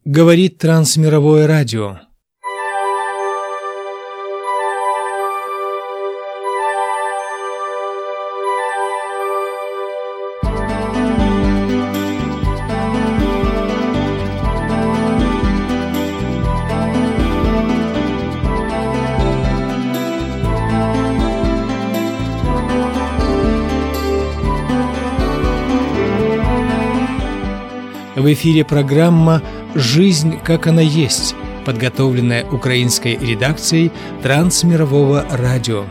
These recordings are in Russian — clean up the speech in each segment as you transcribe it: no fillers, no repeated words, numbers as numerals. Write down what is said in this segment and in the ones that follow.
Говорит Трансмировое радио. В эфире программа «Жизнь, как она есть», подготовленная украинской редакцией Трансмирового радио.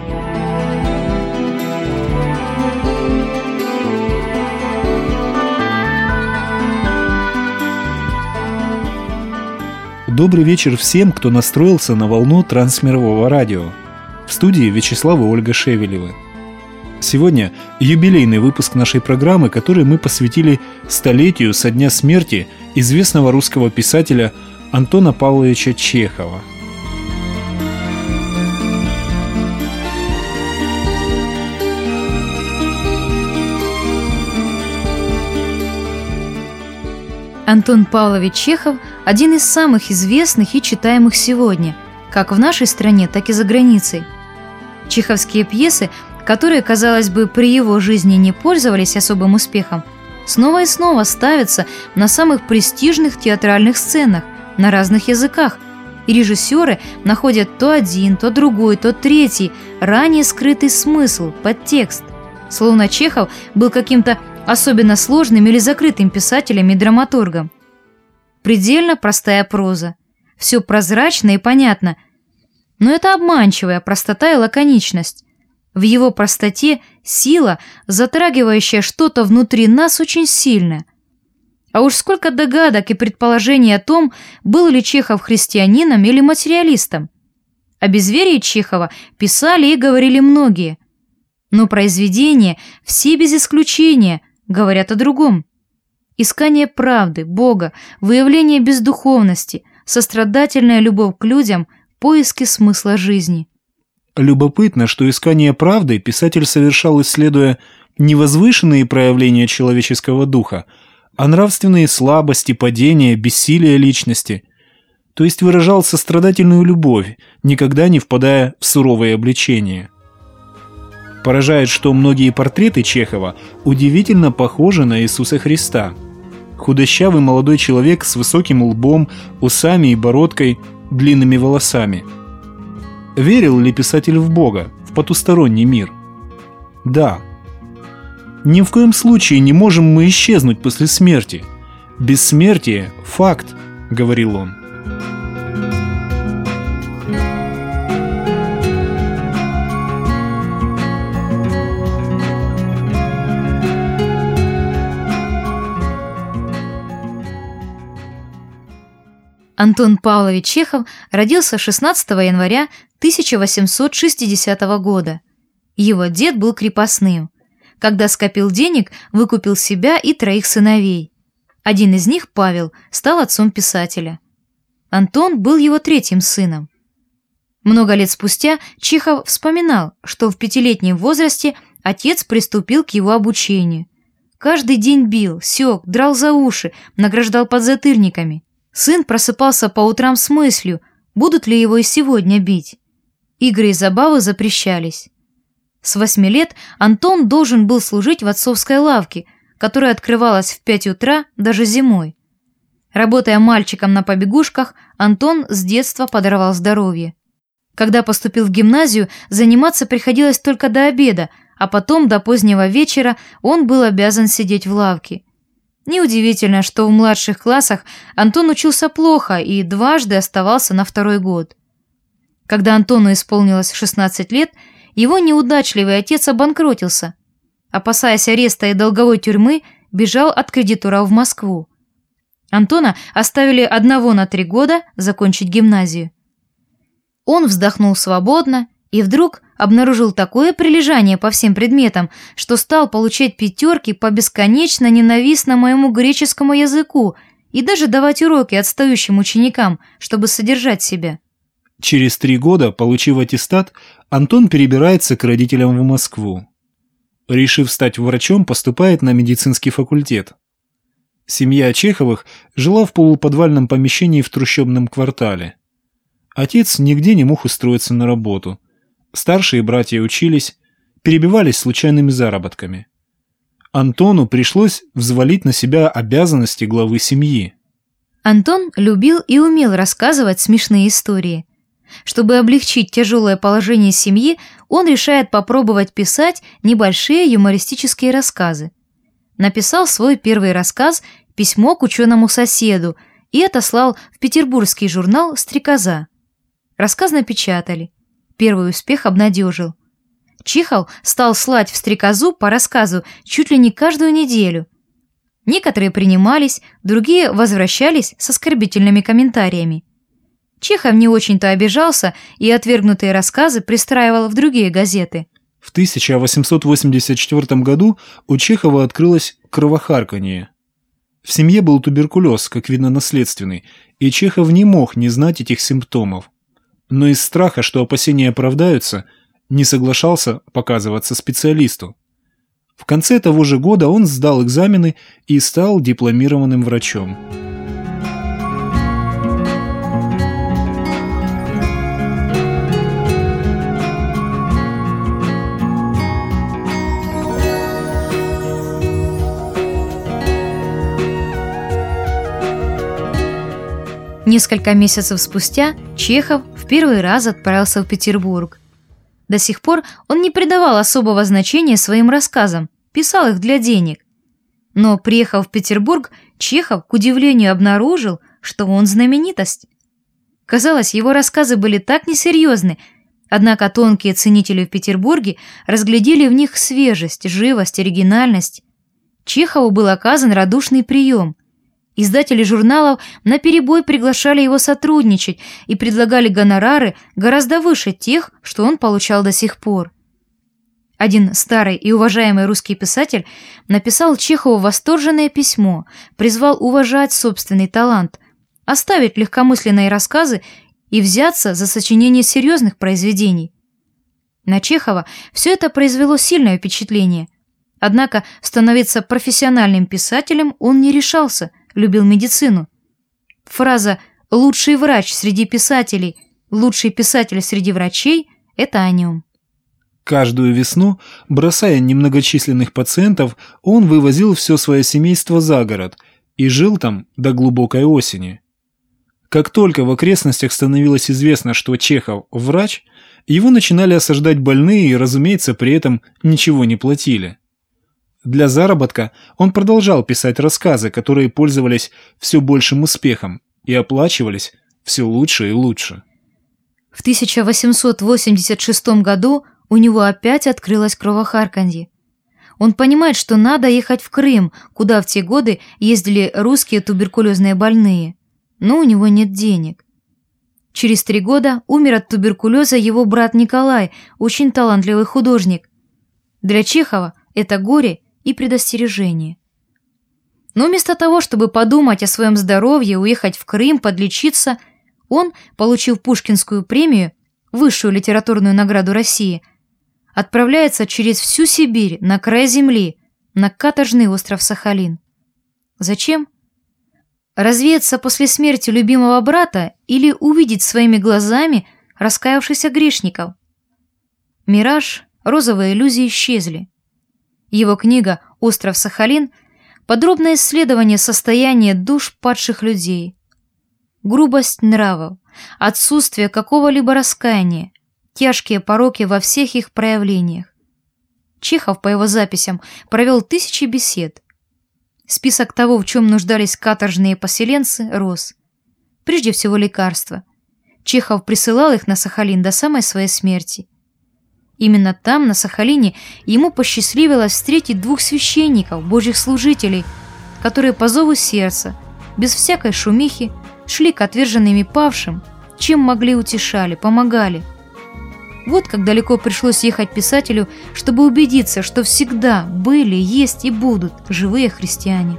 Добрый вечер всем, кто настроился на волну Трансмирового радио. В студии Вячеслав и Ольга Шевелевы. Сегодня юбилейный выпуск нашей программы, который мы посвятили столетию со дня смерти известного русского писателя Антона Павловича Чехова. Антон Павлович Чехов – один из самых известных и читаемых сегодня, как в нашей стране, так и за границей. Чеховские пьесы, которые, казалось бы, при его жизни не пользовались особым успехом, снова и снова ставятся на самых престижных театральных сценах на разных языках, и режиссеры находят то один, то другой, то третий, ранее скрытый смысл, подтекст. Словно Чехов был каким-то особенно сложным или закрытым писателем и драматургом. Предельно простая проза, все прозрачно и понятно, но это обманчивая простота и лаконичность. В его простоте сила, затрагивающая что-то внутри нас очень сильная. А уж сколько догадок и предположений о том, был ли Чехов христианином или материалистом. О безверии Чехова писали и говорили многие. Но произведения, все без исключения, говорят о другом. Искание правды, Бога, выявление бездуховности, сострадательная любовь к людям, поиски смысла жизни. Любопытно, что искание правды писатель совершал, исследуя не возвышенные проявления человеческого духа, а нравственные слабости, падения, бессилие личности, то есть выражал сострадательную любовь, никогда не впадая в суровые обличения. Поражает, что многие портреты Чехова удивительно похожи на Иисуса Христа. Худощавый молодой человек с высоким лбом, усами и бородкой, длинными волосами. Верил ли писатель в Бога, в потусторонний мир? Да. Ни в коем случае не можем мы исчезнуть после смерти. Бессмертие – факт, говорил он. Антон Павлович Чехов родился 16 января 1860 года. Его дед был крепостным. Когда скопил денег, выкупил себя и 3 сыновей. Один из них, Павел, стал отцом писателя. Антон был его 3-м сыном. Много лет спустя Чехов вспоминал, что в 5-летнем возрасте отец приступил к его обучению. Каждый день бил, сёк, драл за уши, награждал подзатыльниками. Сын просыпался по утрам с мыслью, будут ли его и сегодня бить. Игры и забавы запрещались. С 8 лет Антон должен был служить в отцовской лавке, которая открывалась в 5 утра даже зимой. Работая мальчиком на побегушках, Антон с детства подорвал здоровье. Когда поступил в гимназию, заниматься приходилось только до обеда, а потом до позднего вечера он был обязан сидеть в лавке. Неудивительно, что в младших классах Антон учился плохо и дважды оставался на 2-й год. Когда Антону исполнилось 16 лет, его неудачливый отец обанкротился. Опасаясь ареста и долговой тюрьмы, бежал от кредиторов в Москву. Антона оставили одного на 3 года закончить гимназию. Он вздохнул свободно и вдруг обнаружил такое прилежание по всем предметам, что стал получать 5 по бесконечно ненавистному ему греческому языку и даже давать уроки отстающим ученикам, чтобы содержать себя. Через 3 года, получив аттестат, Антон перебирается к родителям в Москву. Решив стать врачом, поступает на медицинский факультет. Семья Чеховых жила в полуподвальном помещении в трущобном квартале. Отец нигде не мог устроиться на работу. Старшие братья учились, перебивались случайными заработками. Антону пришлось взвалить на себя обязанности главы семьи. Антон любил и умел рассказывать смешные истории. Чтобы облегчить тяжелое положение семьи, он решает попробовать писать небольшие юмористические рассказы. Написал свой первый рассказ «Письмо к ученому-соседу» и отослал в петербургский журнал «Стрекоза». Рассказ напечатали. Первый успех обнадежил. Чехов стал слать в «Стрекозу» по рассказу чуть ли не каждую неделю. Некоторые принимались, другие возвращались с оскорбительными комментариями. Чехов не очень-то обижался и отвергнутые рассказы пристраивал в другие газеты. В 1884 году у Чехова открылось кровохарканье. В семье был туберкулез, как видно, наследственный, и Чехов не мог не знать этих симптомов. Но из страха, что опасения оправдаются, не соглашался показываться специалисту. В конце того же года он сдал экзамены и стал дипломированным врачом. Несколько месяцев спустя Чехов в первый раз отправился в Петербург. До сих пор он не придавал особого значения своим рассказам, писал их для денег. Но, приехав в Петербург, Чехов, к удивлению, обнаружил, что он знаменитость. Казалось, его рассказы были так несерьезны, однако тонкие ценители в Петербурге разглядели в них свежесть, живость, оригинальность. Чехову был оказан радушный прием. Издатели журналов наперебой приглашали его сотрудничать и предлагали гонорары гораздо выше тех, что он получал до сих пор. Один старый и уважаемый русский писатель написал Чехову восторженное письмо, призвал уважать собственный талант, оставить легкомысленные рассказы и взяться за сочинение серьезных произведений. На Чехова все это произвело сильное впечатление. Однако становиться профессиональным писателем он не решался, любил медицину. Фраза «лучший врач среди писателей», «лучший писатель среди врачей» – это о нем. Каждую весну, бросая немногочисленных пациентов, он вывозил все свое семейство за город и жил там до глубокой осени. Как только в окрестностях становилось известно, что Чехов – врач, его начинали осаждать больные и, разумеется, при этом ничего не платили. Для заработка он продолжал писать рассказы, которые пользовались все большим успехом и оплачивались все лучше и лучше. В 1886 году у него опять открылось кровохарканье. Он понимает, что надо ехать в Крым, куда в те годы ездили русские туберкулезные больные. Но у него нет денег. Через 3 года умер от туберкулеза его брат Николай, очень талантливый художник. Для Чехова это горе и предостережение. Но вместо того, чтобы подумать о своем здоровье, уехать в Крым, подлечиться, он, получив Пушкинскую премию, высшую литературную награду России, отправляется через всю Сибирь, на край земли, на каторжный остров Сахалин. Зачем? Развеяться после смерти любимого брата или увидеть своими глазами раскаявшихся грешников? Мираж, розовые иллюзии исчезли. Его книга «Остров Сахалин» – подробное исследование состояния душ падших людей. Грубость нравов, отсутствие какого-либо раскаяния, тяжкие пороки во всех их проявлениях. Чехов, по его записям, провел 1000 бесед. Список того, в чем нуждались каторжные поселенцы, рос. Прежде всего лекарства. Чехов присылал их на Сахалин до самой своей смерти. Именно там, на Сахалине, ему посчастливилось встретить 2 священников, божьих служителей, которые по зову сердца, без всякой шумихи, шли к отверженным и павшим, чем могли утешали, помогали. Вот как далеко пришлось ехать писателю, чтобы убедиться, что всегда были, есть и будут живые христиане.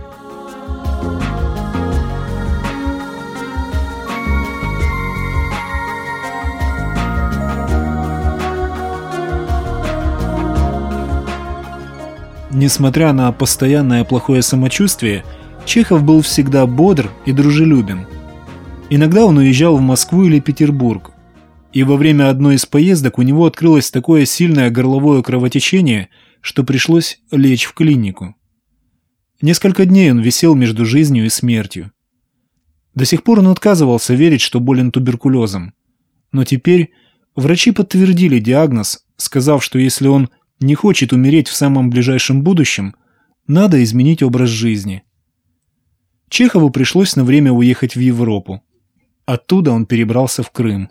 Несмотря на постоянное плохое самочувствие, Чехов был всегда бодр и дружелюбен. Иногда он уезжал в Москву или Петербург, и во время одной из поездок у него открылось такое сильное горловое кровотечение, что пришлось лечь в клинику. Несколько дней он висел между жизнью и смертью. До сих пор он отказывался верить, что болен туберкулезом. Но теперь врачи подтвердили диагноз, сказав, что если он не хочет умереть в самом ближайшем будущем, надо изменить образ жизни. Чехову пришлось на время уехать в Европу. Оттуда он перебрался в Крым.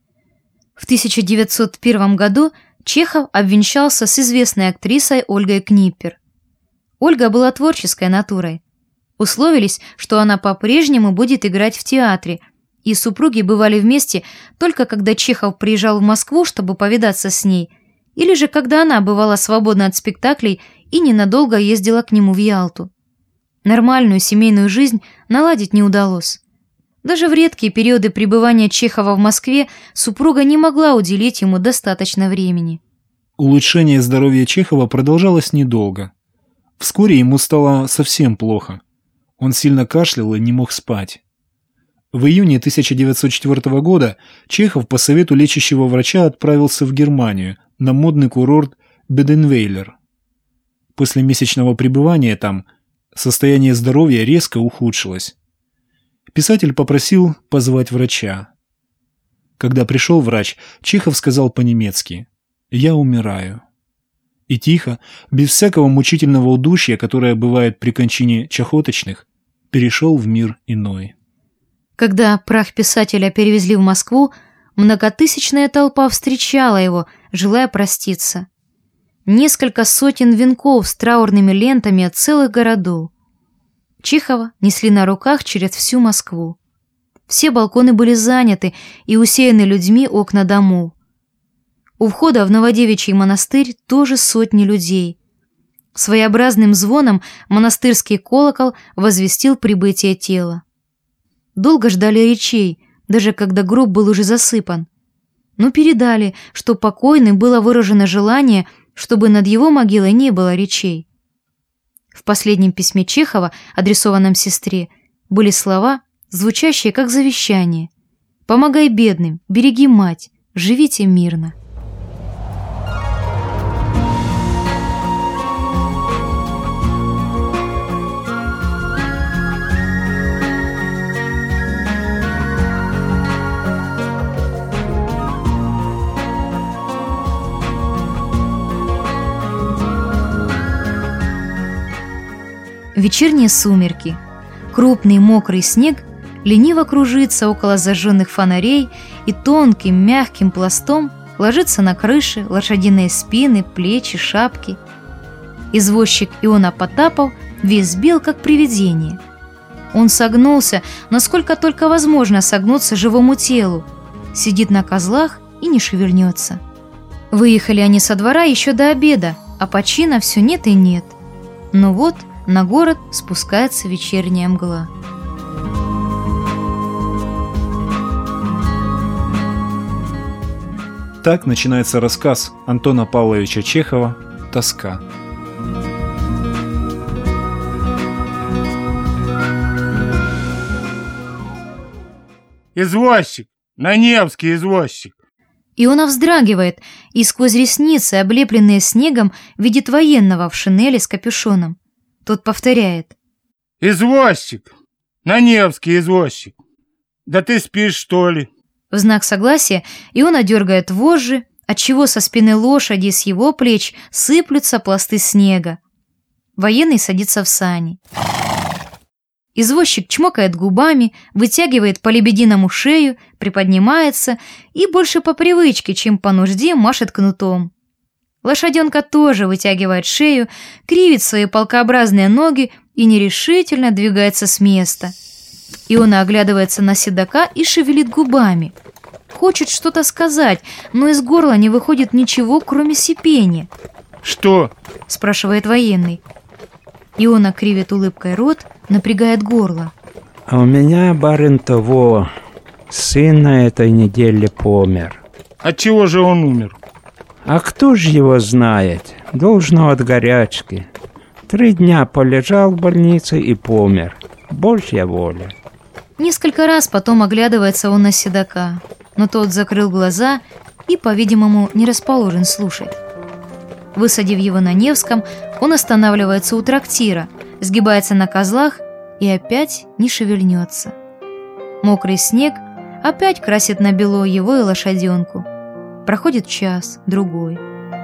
В 1901 году Чехов обвенчался с известной актрисой Ольгой Книппер. Ольга была творческой натурой. Условились, что она по-прежнему будет играть в театре, и супруги бывали вместе только когда Чехов приезжал в Москву, чтобы повидаться с ней, или же когда она бывала свободна от спектаклей и ненадолго ездила к нему в Ялту. Нормальную семейную жизнь наладить не удалось. Даже в редкие периоды пребывания Чехова в Москве супруга не могла уделить ему достаточно времени. Улучшение здоровья Чехова продолжалось недолго. Вскоре ему стало совсем плохо. Он сильно кашлял и не мог спать. В июне 1904 года Чехов по совету лечащего врача отправился в Германию на модный курорт Беденвейлер. После месячного пребывания там состояние здоровья резко ухудшилось. Писатель попросил позвать врача. Когда пришел врач, Чехов сказал по-немецки: «Я умираю». И тихо, без всякого мучительного удушья, которое бывает при кончине чахоточных, перешел в мир иной. Когда прах писателя перевезли в Москву, многотысячная толпа встречала его, желая проститься. Несколько сотен венков с траурными лентами от целых городов. Чехова несли на руках через всю Москву. Все балконы были заняты и усеяны людьми окна домов. У входа в Новодевичий монастырь тоже сотни людей. Своеобразным звоном монастырский колокол возвестил прибытие тела. Долго ждали речей, даже когда гроб был уже засыпан. Но передали, что покойным было выражено желание, чтобы над его могилой не было речей. В последнем письме Чехова, адресованном сестре, были слова, звучащие как завещание: «Помогай бедным, береги мать, живите мирно». Вечерние сумерки. Крупный мокрый снег лениво кружится около зажженных фонарей и тонким мягким пластом ложится на крыши, лошадиные спины, плечи, шапки. Извозчик Иона Потапов весь бел, как привидение. Он согнулся, насколько только возможно согнуться живому телу, сидит на козлах и не шевельнется. Выехали они со двора еще до обеда, а почина все нет и нет. Но вот на город спускается вечерняя мгла. Так начинается рассказ Антона Павловича Чехова «Тоска». Извозчик! На Невский извозчик! Иона вздрагивает и сквозь ресницы, облепленные снегом, видит военного в шинели с капюшоном. Тот повторяет: «Извозчик! На Невский извозчик! Да ты спишь, что ли?» В знак согласия Иона дергает вожжи, отчего со спины лошади и с его плеч сыплются пласты снега. Военный садится в сани. Извозчик чмокает губами, вытягивает по лебединому шею, приподнимается и больше по привычке, чем по нужде, машет кнутом. Лошаденка тоже вытягивает шею, кривит свои палкообразные ноги и нерешительно двигается с места. Иона оглядывается на седока и шевелит губами. Хочет что-то сказать, но из горла не выходит ничего, кроме сипения. «Что?» – спрашивает военный. Иона кривит улыбкой рот, напрягает горло. «А у меня, барин, того, сын на этой неделе помер». «От чего же он умер?» «А кто ж его знает? Должно от горячки. 3 дня полежал в больнице и помер. Божья воля. Несколько раз потом оглядывается он на седока, но тот закрыл глаза и, по-видимому, не расположен слушать. Высадив его на Невском, он останавливается у трактира, сгибается на козлах и опять не шевельнется. Мокрый снег опять красит на бело его и лошаденку. Проходит час, другой.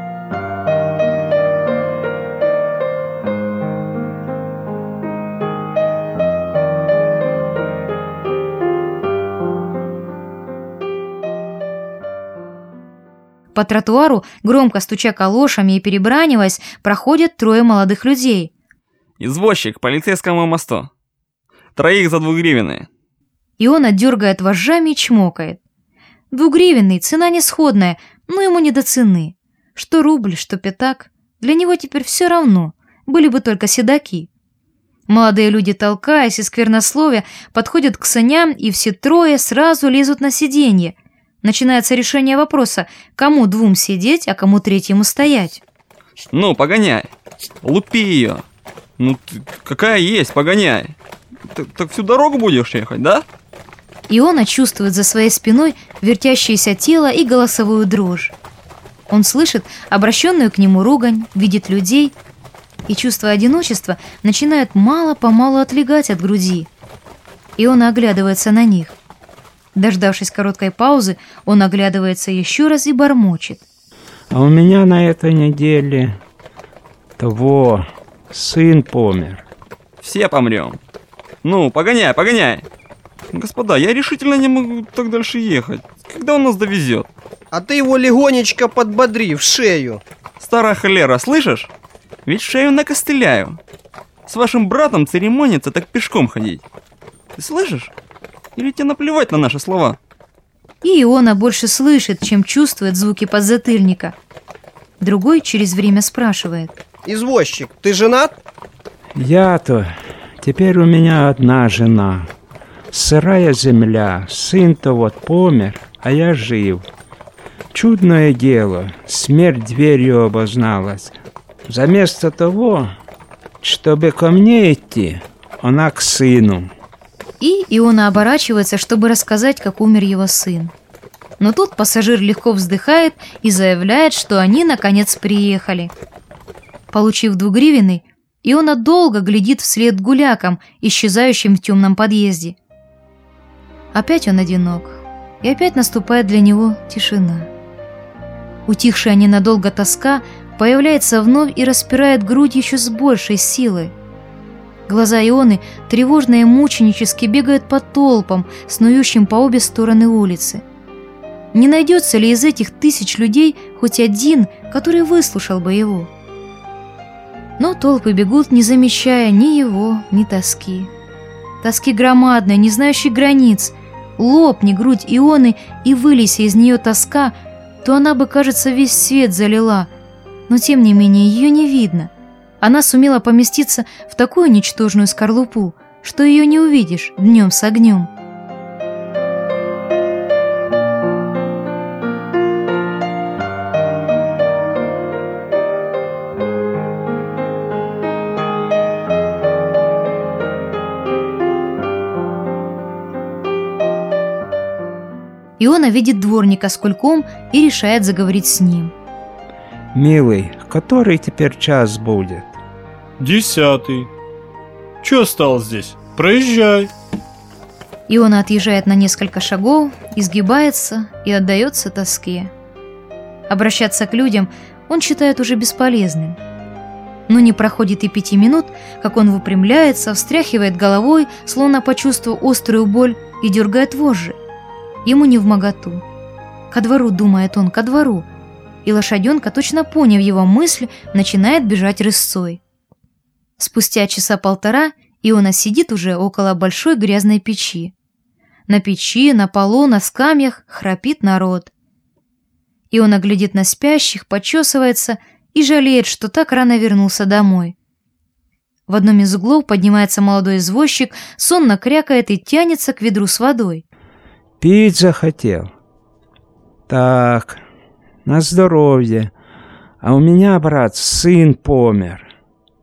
По тротуару, громко стуча калошами и перебраниваясь, проходят 3 молодых людей. Извозчик к полицейскому мосту. 3 за 2 гривны. И он отдергает вожжами и чмокает. 2-гривенный, цена не сходная, но ему не до цены. Что рубль, что пятак, для него теперь все равно, были бы только седаки. Молодые люди, толкаясь и сквернословя, подходят к саням, и все 3 сразу лезут на сиденье. Начинается решение вопроса, кому 2 сидеть, а кому 3 стоять. Ну, погоняй. Лупи ее. Ну, какая есть, погоняй. Так всю дорогу будешь ехать, да? Иона чувствует за своей спиной вертящееся тело и голосовую дрожь. Он слышит обращенную к нему ругань, видит людей, и чувство одиночества начинает мало-помалу отлегать от груди. Иона оглядывается на них. Дождавшись короткой паузы, он оглядывается еще раз и бормочет. А у меня на этой неделе сын помер. Все помрем. Ну, погоняй, погоняй. Господа, я решительно не могу так дальше ехать. Когда он нас довезет? А ты его легонечко подбодри в шею. Старая холера, слышишь? Ведь шею накостыляю. С вашим братом церемониться, так пешком ходить. Ты слышишь? Или тебе наплевать на наши слова? И Иона больше слышит, чем чувствует звуки подзатыльника. Другой через время спрашивает. Извозчик, ты женат? Я-то... Теперь у меня одна жена. Сырая земля, сын-то помер, а я жив. Чудное дело, смерть дверью обозналась. Заместо того, чтобы ко мне идти, она к сыну. И Иона оборачивается, чтобы рассказать, как умер его сын. Но тут пассажир легко вздыхает и заявляет, что они наконец приехали. Получив 2-гривенный, Иона долго глядит вслед гулякам, исчезающим в темном подъезде. Опять он одинок, и опять наступает для него тишина. Утихшая ненадолго тоска появляется вновь и распирает грудь еще с большей силой. Глаза Ионы тревожно и мученически бегают по толпам, снующим по обе стороны улицы. Не найдется ли из этих 1000 людей хоть один, который выслушал бы его? Но толпы бегут, не замечая ни его, ни тоски. Тоски громадной, не знающей границ. Лопни грудь Ионы и вылейся из нее тоска, то она бы, кажется, весь свет залила. Но тем не менее ее не видно. Она сумела поместиться в такую ничтожную скорлупу, что ее не увидишь днем с огнем. Иона видит дворника с кульком и решает заговорить с ним. Милый, который теперь час будет? 10. Чё стал здесь? Проезжай. Иона отъезжает на несколько шагов, изгибается и отдается тоске. Обращаться к людям он считает уже бесполезным. Но не проходит и 5 минут, как он выпрямляется, встряхивает головой, словно почувствовав острую боль, и дергает вожжи. Ему невмоготу. Ко двору, думает он, ко двору. И лошаденка, точно поняв его мысль, начинает бежать рысцой. Спустя 1.5 часа Иона сидит уже около большой грязной печи. На печи, на полу, на скамьях храпит народ. Иона глядит на спящих, почесывается и жалеет, что так рано вернулся домой. В одном из углов поднимается молодой извозчик, сонно крякает и тянется к ведру с водой. Пить захотел. Так, на здоровье. А у меня, брат, сын помер.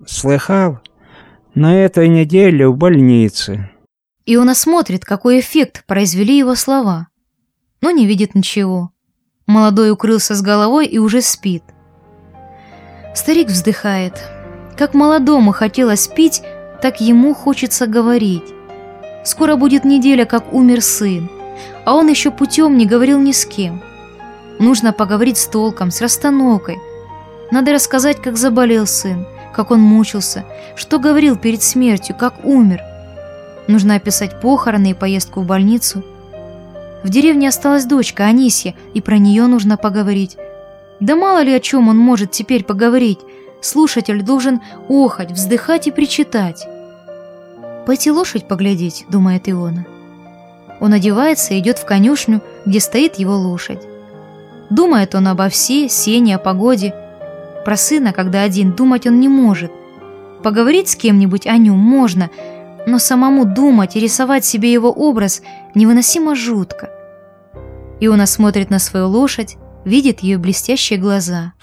Слыхал? На этой неделе в больнице. Иона смотрит, какой эффект произвели его слова, но не видит ничего. Молодой укрылся с головой и уже спит. Старик вздыхает. Как молодому хотелось пить, так ему хочется говорить. Скоро будет неделя, как умер сын, а он еще путем не говорил ни с кем. Нужно поговорить с толком, с расстановкой. Надо рассказать, как заболел сын, как он мучился, что говорил перед смертью, как умер. Нужно описать похороны и поездку в больницу. В деревне осталась дочка Анисья, и про нее нужно поговорить. Да мало ли о чем он может теперь поговорить. Слушатель должен охать, вздыхать и причитать. «Пойти лошадь поглядеть», — думает Иона. Он одевается и идет в конюшню, где стоит его лошадь. Думает он обо всей, сене, о погоде. Про сына, когда один, думать он не может. Поговорить с кем-нибудь о нем можно, но самому думать и рисовать себе его образ невыносимо жутко. Иона смотрит на свою лошадь, видит ее блестящие глаза.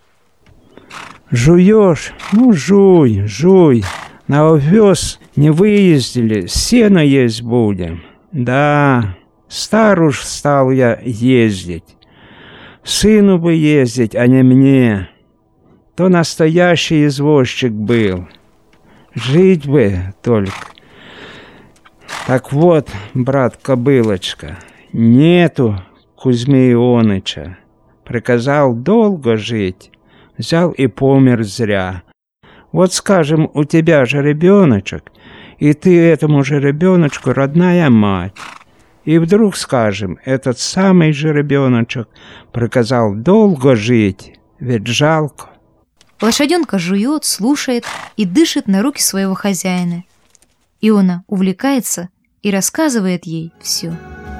Жуешь? Ну, жуй, жуй. На овес не выездили, сено есть будем. Да, стар уж стал я ездить. Сыну бы ездить, а не мне. То настоящий извозчик был. Жить бы только. Так вот, брат-кобылочка, нету Кузьмы Ионыча. Приказал долго жить, взял и помер зря. Вот, скажем, у тебя же ребеночек, и ты этому же ребеночку родная мать. И вдруг, скажем, этот самый же ребеночек приказал долго жить, ведь жалко. Лошаденка жует, слушает и дышит на руки своего хозяина. Иона увлекается и рассказывает ей все.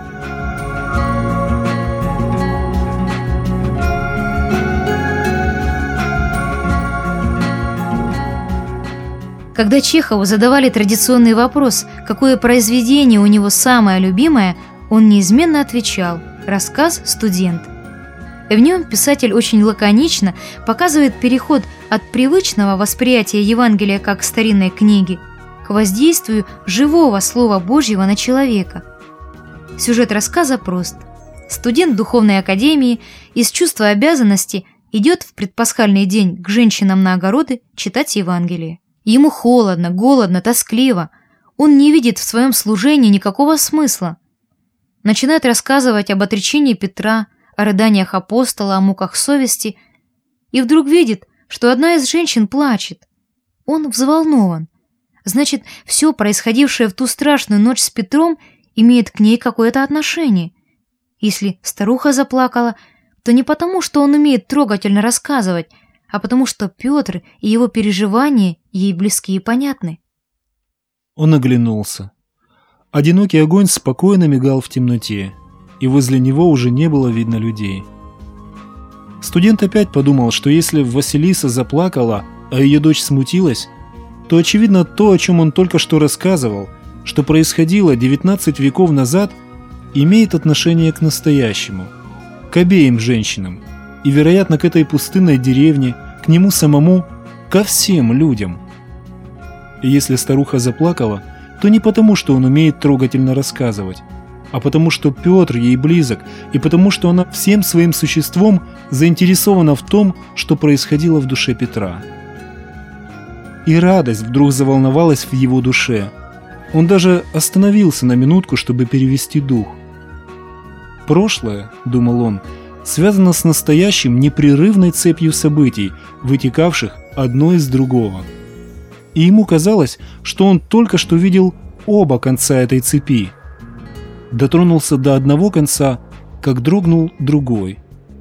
Когда Чехову задавали традиционный вопрос, какое произведение у него самое любимое, он неизменно отвечал «Рассказ «Студент». В нем писатель очень лаконично показывает переход от привычного восприятия Евангелия как старинной книги к воздействию живого Слова Божьего на человека. Сюжет рассказа прост. Студент духовной академии из чувства обязанности идет в предпасхальный день к женщинам на огороды читать Евангелие. Ему холодно, голодно, тоскливо. Он не видит в своем служении никакого смысла. Начинает рассказывать об отречении Петра, о рыданиях апостола, о муках совести, и вдруг видит, что одна из женщин плачет. Он взволнован. Значит, все происходившее в ту страшную ночь с Петром имеет к ней какое-то отношение. Если старуха заплакала, то не потому, что он умеет трогательно рассказывать, а потому что Петр и его переживания ей близки и понятны. Он оглянулся. Одинокий огонь спокойно мигал в темноте, и возле него уже не было видно людей. Студент опять подумал, что если Василиса заплакала, а ее дочь смутилась, то очевидно то, о чем он только что рассказывал, что происходило 19 веков назад, имеет отношение к настоящему, к обеим женщинам, и, вероятно, к этой пустынной деревне, к нему самому, ко всем людям. И если старуха заплакала, то не потому, что он умеет трогательно рассказывать, а потому, что Петр ей близок, и потому, что она всем своим существом заинтересована в том, что происходило в душе Петра. И радость вдруг заволновалась в его душе. Он даже остановился на минутку, чтобы перевести дух. «Прошлое, — думал он, — связано с настоящим непрерывной цепью событий, вытекавших одно из другого. И ему казалось, что он только что видел оба конца этой цепи. Дотронулся до одного конца, как дрогнул другой.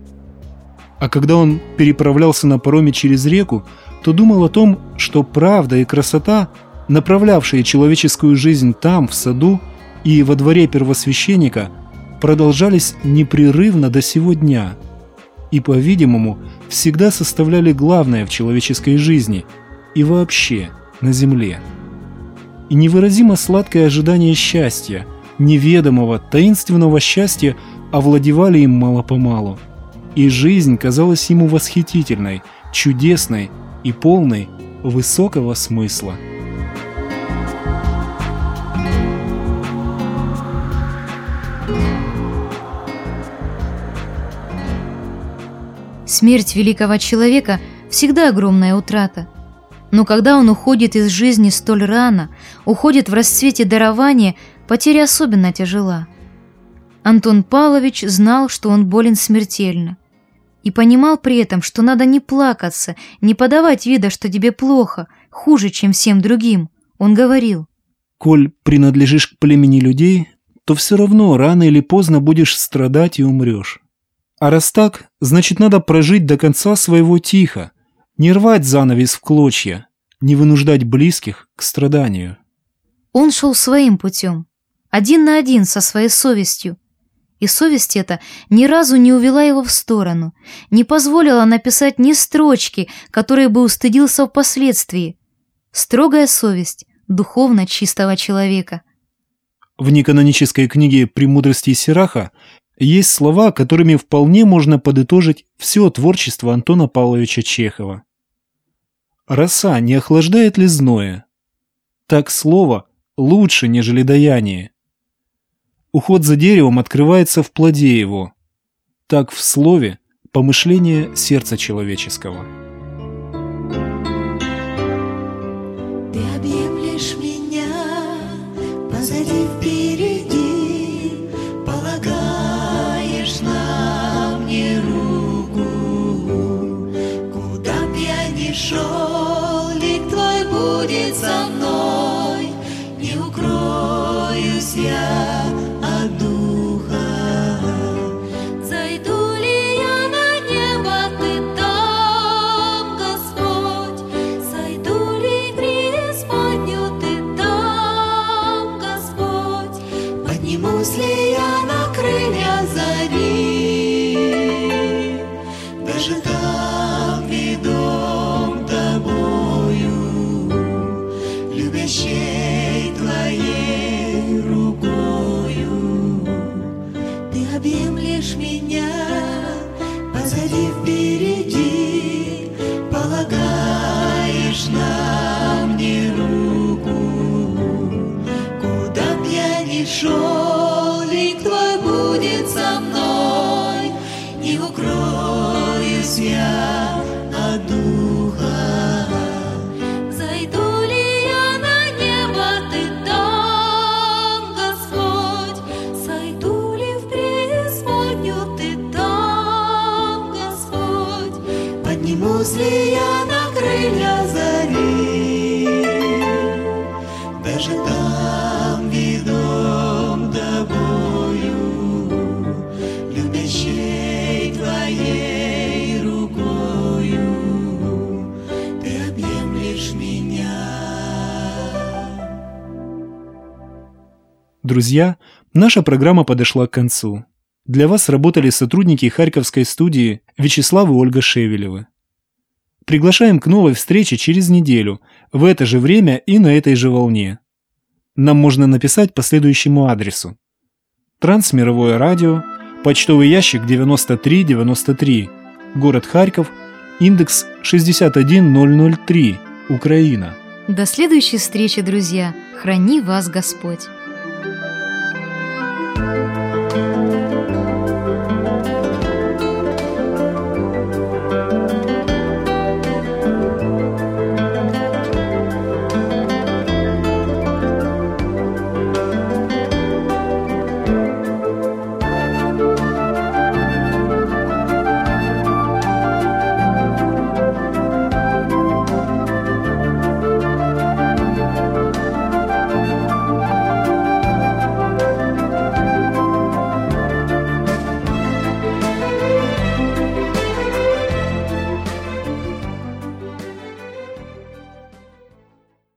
А когда он переправлялся на пароме через реку, то думал о том, что правда и красота, направлявшие человеческую жизнь там, в саду и во дворе первосвященника, продолжались непрерывно до сего дня и, по-видимому, всегда составляли главное в человеческой жизни и вообще на земле. И невыразимо сладкое ожидание счастья, неведомого, таинственного счастья овладевали им мало-помалу, и жизнь казалась ему восхитительной, чудесной и полной высокого смысла. Смерть великого человека всегда огромная утрата. Но когда он уходит из жизни столь рано, уходит в расцвете дарования, потеря особенно тяжела. Антон Павлович знал, что он болен смертельно. И понимал при этом, что надо не плакаться, не подавать вида, что тебе плохо, хуже, чем всем другим. Он говорил: «Коль принадлежишь к племени людей, то все равно рано или поздно будешь страдать и умрешь. А раз так, значит, надо прожить до конца своего тихо, не рвать занавес в клочья, не вынуждать близких к страданию». Он шел своим путем, один на один со своей совестью. И совесть эта ни разу не увела его в сторону, не позволила написать ни строчки, которые бы устыдился впоследствии. Строгая совесть духовно чистого человека. В неканонической книге «Премудрости Сираха» есть слова, которыми вполне можно подытожить все творчество Антона Павловича Чехова. «Роса не охлаждает ли зноя? Так слово лучше, нежели даяние. Уход за деревом открывается в плоде его. Так в слове помышление сердца человеческого». Ты объемлешь меня позади, впереди, полагаешь на мне руку. Куда б я ни шел, лик твой будет со мной, не укроюсь я от духа. Зайду ли я на небо, ты там, Господь? Зайду ли в преисподнюю, ты там, Господь? Поднимусь ли я на крылья зари, даже там, ведом тобою, любящей твоей рукою. Ты объемлешь меня позади, впереди, полагаешь на мне руку. Куда б я ни шел, лик твой будет со мной, не укроюсь я от духа. Зайду ли я на небо, ты там, Господь? Зайду ли в преисподнюю, ты там, Господь? Поднимусь ли я на крылья зари, даже там, ведом тобою, любящей твоей рукою, ты объемлешь меня. Друзья, наша программа подошла к концу. Для вас работали сотрудники Харьковской студии Вячеслав и Ольга Шевелевы. Приглашаем к новой встрече через неделю, в это же время и на этой же волне. Нам можно написать по следующему адресу: Трансмировое радио, почтовый ящик 9393, город Харьков, индекс 61003, Украина. До следующей встречи, друзья! Храни вас Господь!